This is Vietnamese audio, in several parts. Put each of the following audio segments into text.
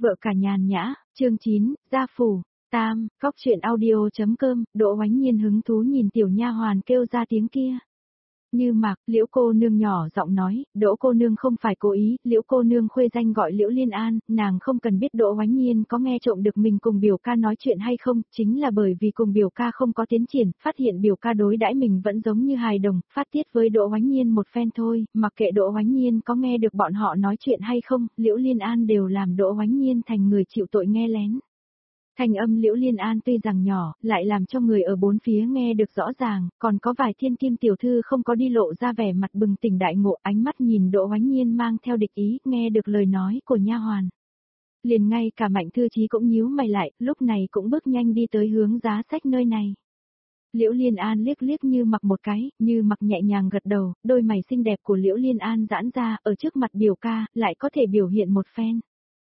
Vợ cả nhàn nhã, chương 9, gia phủ, tam, góc truyện audio.com, Đỗ Oánh Nhiên hứng thú nhìn tiểu nha hoàn kêu ra tiếng kia. Như Mạc, Liễu cô nương nhỏ giọng nói, Đỗ cô nương không phải cố ý, Liễu cô nương khuê danh gọi Liễu Liên An, nàng không cần biết Đỗ Oánh Nhiên có nghe trộm được mình cùng biểu ca nói chuyện hay không, chính là bởi vì cùng biểu ca không có tiến triển, phát hiện biểu ca đối đãi mình vẫn giống như hài đồng, phát tiết với Đỗ Oánh Nhiên một phen thôi, mặc kệ Đỗ Oánh Nhiên có nghe được bọn họ nói chuyện hay không, Liễu Liên An đều làm Đỗ Oánh Nhiên thành người chịu tội nghe lén. Thanh âm Liễu Liên An tuy rằng nhỏ, lại làm cho người ở bốn phía nghe được rõ ràng, còn có vài thiên kim tiểu thư không có đi lộ ra vẻ mặt bừng tỉnh đại ngộ, ánh mắt nhìn Đỗ Oánh Nhiên mang theo địch ý, nghe được lời nói của nha hoàn. Liền ngay cả Mạnh Thư Chí cũng nhíu mày lại, lúc này cũng bước nhanh đi tới hướng giá sách nơi này. Liễu Liên An liếc liếc Như Mặc một cái, Như Mặc nhẹ nhàng gật đầu, đôi mày xinh đẹp của Liễu Liên An giãn ra, ở trước mặt biểu ca, lại có thể biểu hiện một phen.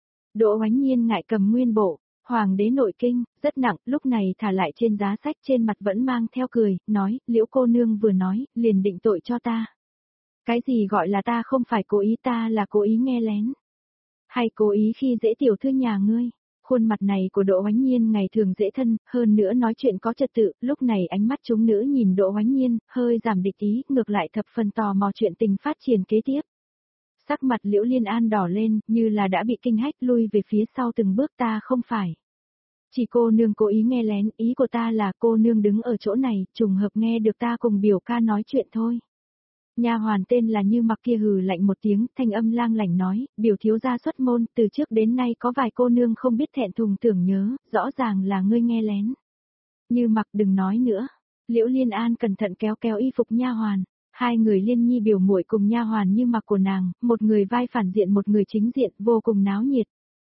Đỗ Oánh Nhiên ngại cầm nguyên bộ. Hoàng đế nội kinh, rất nặng, lúc này thả lại trên giá sách trên mặt vẫn mang theo cười, nói, Liễu cô nương vừa nói, liền định tội cho ta. Cái gì gọi là ta không phải cố ý, ta là cố ý nghe lén. Hay cố ý khi dễ tiểu thư nhà ngươi. Khuôn mặt này của Đỗ Oánh Nhiên ngày thường dễ thân, hơn nữa nói chuyện có trật tự, lúc này ánh mắt chúng nữ nhìn Đỗ Oánh Nhiên, hơi giảm địch ý, ngược lại thập phần tò mò chuyện tình phát triển kế tiếp. Sắc mặt Liễu Liên An đỏ lên, như là đã bị kinh hách lui về phía sau từng bước, ta không phải. Chỉ cô nương cố ý nghe lén, ý của ta là cô nương đứng ở chỗ này, trùng hợp nghe được ta cùng biểu ca nói chuyện thôi. Nha hoàn tên là Như Mặc kia hừ lạnh một tiếng, thanh âm lang lảnh nói, biểu thiếu gia xuất môn, từ trước đến nay có vài cô nương không biết thẹn thùng tưởng nhớ, rõ ràng là ngươi nghe lén. Như Mặc đừng nói nữa. Liễu Liên An cẩn thận kéo kéo y phục nha hoàn. Hai người Liên Nhi biểu muội cùng nha hoàn Như Mặc của nàng, một người vai phản diện một người chính diện, vô cùng náo nhiệt.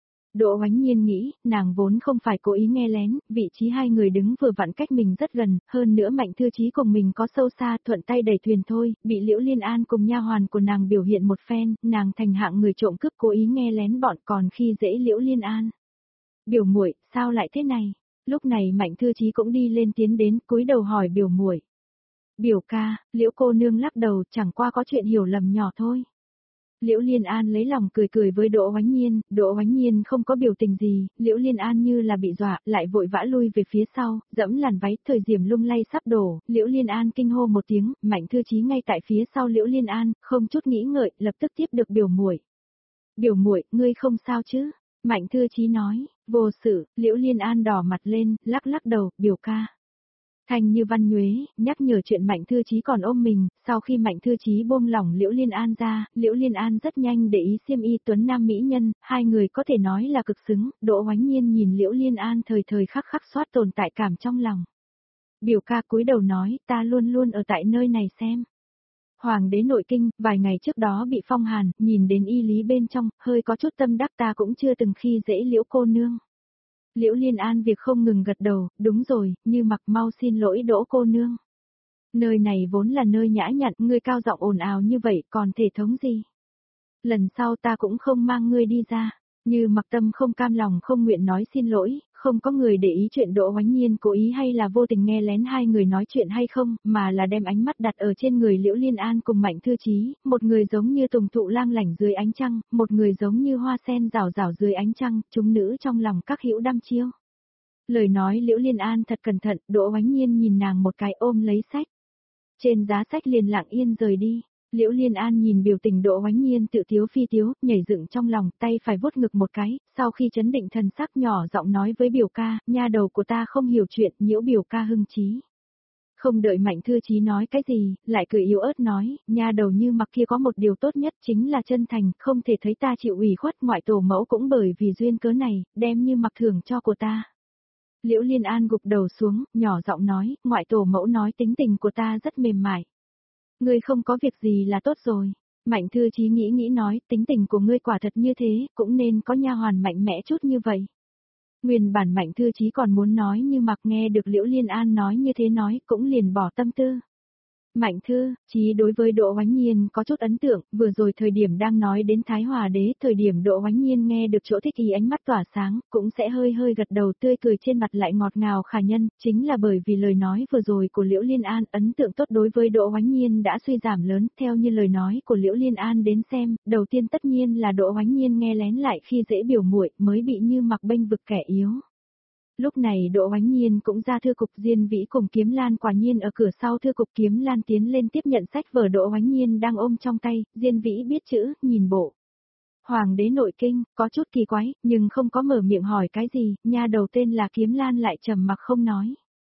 Đỗ Oánh Nhiên nghĩ, nàng vốn không phải cố ý nghe lén, vị trí hai người đứng vừa vặn cách mình rất gần, hơn nữa Mạnh Thư Chí cùng mình có sâu xa, thuận tay đẩy thuyền thôi, bị Liễu Liên An cùng nha hoàn của nàng biểu hiện một phen, nàng thành hạng người trộm cướp cố ý nghe lén bọn, còn khi dễ Liễu Liên An. Biểu muội, sao lại thế này? Lúc này Mạnh Thư Chí cũng đi lên tiến đến, cúi đầu hỏi biểu muội. Biểu ca, Liễu cô nương lắc đầu, chẳng qua có chuyện hiểu lầm nhỏ thôi. Liễu Liên An lấy lòng cười cười với Đỗ Oánh Nhiên, Đỗ Oánh Nhiên không có biểu tình gì, Liễu Liên An như là bị dọa, lại vội vã lui về phía sau, dẫm làn váy, thời diểm lung lay sắp đổ, Liễu Liên An kinh hô một tiếng, Mạnh Thư Chí ngay tại phía sau Liễu Liên An, không chút nghĩ ngợi, lập tức tiếp được biểu muội. Biểu muội, ngươi không sao chứ? Mạnh Thư Chí nói, vô sự, Liễu Liên An đỏ mặt lên, lắc lắc đầu, biểu ca. Thanh như văn nhuế, nhắc nhở chuyện Mạnh Thư Chí còn ôm mình, sau khi Mạnh Thư Chí buông lỏng Liễu Liên An ra, Liễu Liên An rất nhanh để ý xiêm y tuấn nam mỹ nhân, hai người có thể nói là cực xứng, Đỗ Oánh Nhiên nhìn Liễu Liên An thời thời khắc khắc xoát tồn tại cảm trong lòng. Biểu ca cúi đầu nói, ta luôn luôn ở tại nơi này xem. Hoàng đế nội kinh, vài ngày trước đó bị phong hàn, nhìn đến y lý bên trong, hơi có chút tâm đắc, ta cũng chưa từng khi dễ Liễu cô nương. Liễu Liên An việc không ngừng gật đầu, đúng rồi, Như Mặc mau xin lỗi Đỗ cô nương. Nơi này vốn là nơi nhã nhặn, ngươi cao giọng ồn ào như vậy, còn thể thống gì? Lần sau ta cũng không mang ngươi đi ra. Như Mặc tâm không cam lòng không nguyện nói xin lỗi, không có người để ý chuyện Đỗ Oánh Nhiên cố ý hay là vô tình nghe lén hai người nói chuyện hay không, mà là đem ánh mắt đặt ở trên người Liễu Liên An cùng Mạnh Thư Chí, một người giống như tùng thụ lang lảnh dưới ánh trăng, một người giống như hoa sen rào rào dưới ánh trăng, chúng nữ trong lòng các hữu đăm chiêu. Lời nói Liễu Liên An thật cẩn thận, Đỗ Oánh Nhiên nhìn nàng một cái ôm lấy sách. Trên giá sách liền lặng yên rời đi. Liễu Liên An nhìn biểu tình Đỗ Oánh Nhiên tự tiếu phi tiếu, nhảy dựng trong lòng, tay phải vuốt ngực một cái, sau khi chấn định thần sắc nhỏ giọng nói với biểu ca, nha đầu của ta không hiểu chuyện, nhiễu biểu ca hưng trí. Không đợi Mạnh Thư Chí nói cái gì, lại cười yếu ớt nói, nha đầu Như Mặc kia có một điều tốt nhất chính là chân thành, không thể thấy ta chịu ủy khuất, ngoại tổ mẫu cũng bởi vì duyên cớ này, đem Như Mặc thưởng cho của ta. Liễu Liên An gục đầu xuống, nhỏ giọng nói, ngoại tổ mẫu nói tính tình của ta rất mềm mại. Ngươi không có việc gì là tốt rồi. Mạnh Thư Chí nghĩ nói, tính tình của ngươi quả thật như thế, cũng nên có nha hoàn mạnh mẽ chút như vậy. Nguyên bản Mạnh Thư Chí còn muốn nói Như Mặc nghe được Liễu Liên An nói như thế nói, cũng liền bỏ tâm tư. Mạnh Thư, Chí đối với Đỗ Oánh Nhiên có chút ấn tượng, vừa rồi thời điểm đang nói đến Thái Hòa Đế, thời điểm Đỗ Oánh Nhiên nghe được chỗ thích ý ánh mắt tỏa sáng, cũng sẽ hơi hơi gật đầu tươi cười trên mặt lại ngọt ngào khả nhân, chính là bởi vì lời nói vừa rồi của Liễu Liên An, ấn tượng tốt đối với Đỗ Oánh Nhiên đã suy giảm lớn, theo như lời nói của Liễu Liên An đến xem, đầu tiên tất nhiên là Đỗ Oánh Nhiên nghe lén lại khi dễ biểu muội mới bị Như Mặc bênh vực kẻ yếu. Lúc này Đỗ Oánh Nhiên cũng ra thư cục, Diên Vĩ cùng Kiếm Lan quả nhiên ở cửa sau thư cục, Kiếm Lan tiến lên tiếp nhận sách vở Đỗ Oánh Nhiên đang ôm trong tay, Diên Vĩ biết chữ, nhìn bộ. Hoàng đế nội kinh, có chút kỳ quái, nhưng không có mở miệng hỏi cái gì, nha đầu tên là Kiếm Lan lại trầm mặc không nói.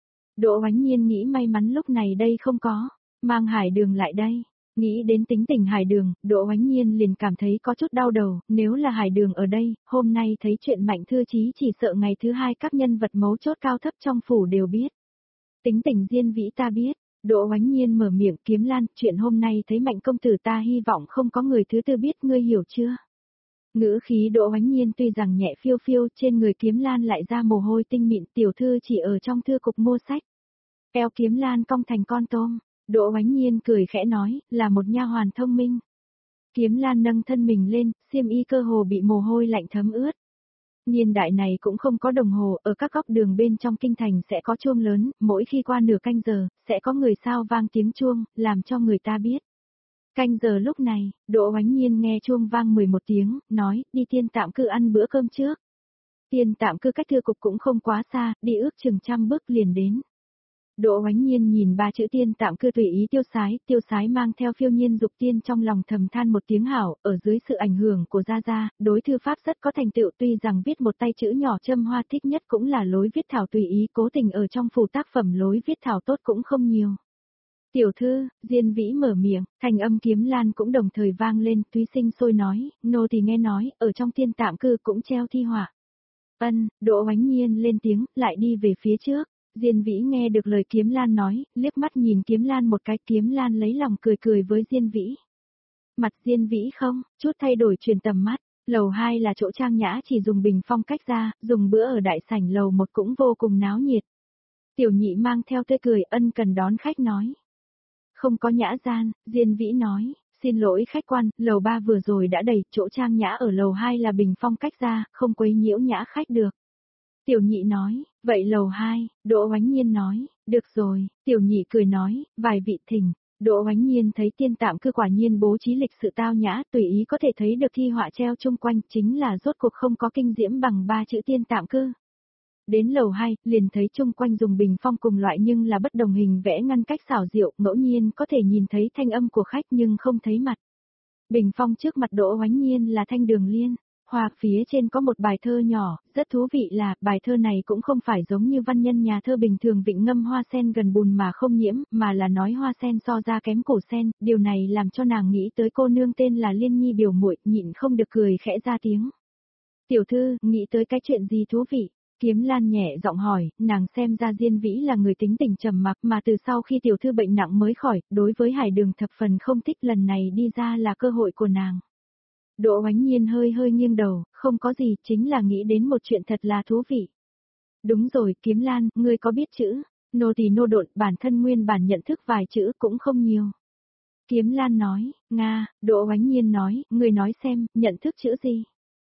Đỗ Oánh Nhiên nghĩ may mắn lúc này đây không có, mang Hải Đường lại đây. Nghĩ đến tính tình Hải Đường, Đỗ Oánh Nhiên liền cảm thấy có chút đau đầu, nếu là Hải Đường ở đây, hôm nay thấy chuyện Mạnh Thư Chí chỉ sợ ngày thứ hai các nhân vật mấu chốt cao thấp trong phủ đều biết. Tính tình Diên Vĩ ta biết, Đỗ Oánh Nhiên mở miệng, Kiếm Lan, chuyện hôm nay thấy Mạnh công tử ta hy vọng không có người thứ tư biết, ngươi hiểu chưa? Ngữ khí Đỗ Oánh Nhiên tuy rằng nhẹ phiêu phiêu, trên người Kiếm Lan lại ra mồ hôi tinh mịn, tiểu thư chỉ ở trong thư cục mua sách. Eo Kiếm Lan cong thành con tôm. Đỗ Oánh Nhiên cười khẽ nói, là một nha hoàn thông minh. Kiếm Lan nâng thân mình lên, xiêm y cơ hồ bị mồ hôi lạnh thấm ướt. Niên đại này cũng không có đồng hồ, ở các góc đường bên trong kinh thành sẽ có chuông lớn, mỗi khi qua nửa canh giờ, sẽ có người sao vang tiếng chuông, làm cho người ta biết. Canh giờ lúc này, Đỗ Oánh Nhiên nghe chuông vang 11 tiếng, nói, đi Tiên Tạm Cư ăn bữa cơm trước. Tiên Tạm Cư cách thư cục cũng không quá xa, đi ước chừng 100 bước liền đến. Đỗ Oánh Nhiên nhìn ba chữ Tiên Tạm Cư tùy ý tiêu sái mang theo phiêu nhiên dục tiên, trong lòng thầm than một tiếng hảo, ở dưới sự ảnh hưởng của Gia Gia, đối thư pháp rất có thành tựu, tuy rằng viết một tay chữ nhỏ châm hoa, thích nhất cũng là lối viết thảo tùy ý, cố tình ở trong phủ tác phẩm lối viết thảo tốt cũng không nhiều. Tiểu thư, Diên Vĩ mở miệng, thành âm Kiếm Lan cũng đồng thời vang lên, Túy Sinh sôi nói, nô thì nghe nói, ở trong Tiên Tạm Cư cũng treo thi họa. Đỗ Oánh Nhiên lên tiếng, lại đi về phía trước. Diên Vĩ nghe được lời Kiếm Lan nói, liếc mắt nhìn Kiếm Lan một cái, Kiếm Lan lấy lòng cười cười với Diên Vĩ. Mặt Diên Vĩ không, chút thay đổi truyền tầm mắt, lầu 2 là chỗ trang nhã chỉ dùng bình phong cách ra, dùng bữa ở đại sảnh lầu 1 cũng vô cùng náo nhiệt. Tiểu nhị mang theo tươi cười ân cần đón khách nói. Không có nhã gian, Diên Vĩ nói, xin lỗi khách quan, lầu 3 vừa rồi đã đầy, chỗ trang nhã ở lầu 2 là bình phong cách ra, không quấy nhiễu nhã khách được. Tiểu nhị nói, vậy lầu 2, Đỗ Oánh Nhiên nói, được rồi, tiểu nhị cười nói, vài vị thỉnh. Đỗ Oánh Nhiên thấy Tiên Tạm Cư quả nhiên bố trí lịch sự tao nhã, tùy ý có thể thấy được thi họa treo chung quanh, chính là rốt cuộc không có kinh diễm bằng ba chữ Tiên Tạm Cư. Đến lầu 2, liền thấy chung quanh dùng bình phong cùng loại nhưng là bất đồng hình vẽ ngăn cách xảo diệu, ngẫu nhiên có thể nhìn thấy thanh âm của khách nhưng không thấy mặt. Bình phong trước mặt Đỗ Oánh Nhiên là thanh đường liên. Hoa phía trên có một bài thơ nhỏ, rất thú vị là, bài thơ này cũng không phải giống như văn nhân nhà thơ bình thường vịnh ngâm hoa sen gần bùn mà không nhiễm, mà là nói hoa sen so ra kém củ sen, điều này làm cho nàng nghĩ tới cô nương tên là Liên Nhi biểu muội, nhịn không được cười khẽ ra tiếng. Tiểu thư, nghĩ tới cái chuyện gì thú vị? Kiếm Lan nhẹ giọng hỏi, nàng xem ra Diên Vĩ là người tính tình trầm mặc mà từ sau khi tiểu thư bệnh nặng mới khỏi, đối với Hải Đường thập phần không thích, lần này đi ra là cơ hội của nàng. Đỗ Oánh Nhiên hơi hơi nghiêng đầu, không có gì, chính là nghĩ đến một chuyện thật là thú vị. Đúng rồi, Kiếm Lan, ngươi có biết chữ? Nô tỳ nô độn, bản thân nguyên bản nhận thức vài chữ cũng không nhiều. Kiếm Lan nói, Nga, Đỗ Oánh Nhiên nói, ngươi nói xem, nhận thức chữ gì?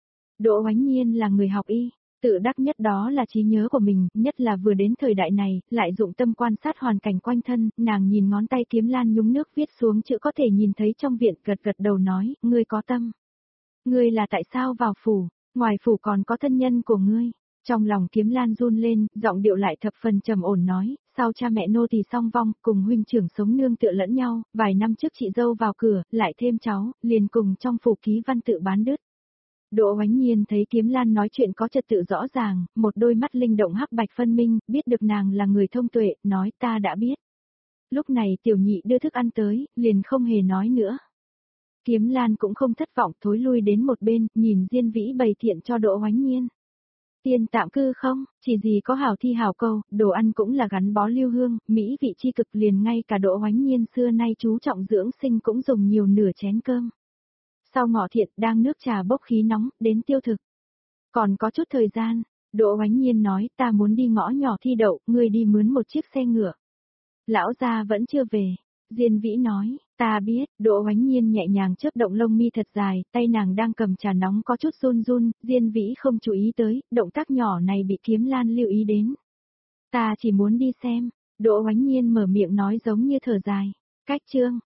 Đỗ Oánh Nhiên là người học y, tự đắc nhất đó là trí nhớ của mình, nhất là vừa đến thời đại này, lại dụng tâm quan sát hoàn cảnh quanh thân, nàng nhìn ngón tay Kiếm Lan nhúng nước viết xuống chữ có thể nhìn thấy trong viện, gật gật đầu nói, ngươi có tâm. Ngươi là tại sao vào phủ, ngoài phủ còn có thân nhân của ngươi. Trong lòng Kiếm Lan run lên, giọng điệu lại thập phần trầm ổn nói, sau cha mẹ nô tỳ song vong, cùng huynh trưởng sống nương tựa lẫn nhau, vài năm trước chị dâu vào cửa, lại thêm cháu, liền cùng trong phủ ký văn tự bán đứt. Đỗ Oánh Nhiên thấy Kiếm Lan nói chuyện có trật tự rõ ràng, một đôi mắt linh động hắc bạch phân minh, biết được nàng là người thông tuệ, nói ta đã biết. Lúc này tiểu nhị đưa thức ăn tới, liền không hề nói nữa. Kiếm Lan cũng không thất vọng, thối lui đến một bên, nhìn Diên Vĩ bày thiện cho Đỗ Oánh Nhiên. Tiên Tạm Cư không, chỉ gì có hảo thi hảo câu, đồ ăn cũng là gắn bó lưu hương, mỹ vị chi cực, liền ngay cả Đỗ Oánh Nhiên xưa nay chú trọng dưỡng sinh cũng dùng nhiều nửa chén cơm. Sau ngọ thiện đang nước trà bốc khí nóng, đến tiêu thực. Còn có chút thời gian, Đỗ Oánh Nhiên nói ta muốn đi ngõ nhỏ thi đậu, ngươi đi mướn một chiếc xe ngựa. Lão gia vẫn chưa về. Diên Vĩ nói, ta biết, Đỗ Oánh Nhiên nhẹ nhàng chớp động lông mi thật dài, tay nàng đang cầm trà nóng có chút run run, Diên Vĩ không chú ý tới, động tác nhỏ này bị Kiếm Lan lưu ý đến. Ta chỉ muốn đi xem, Đỗ Oánh Nhiên mở miệng nói giống như thở dài. Cách chương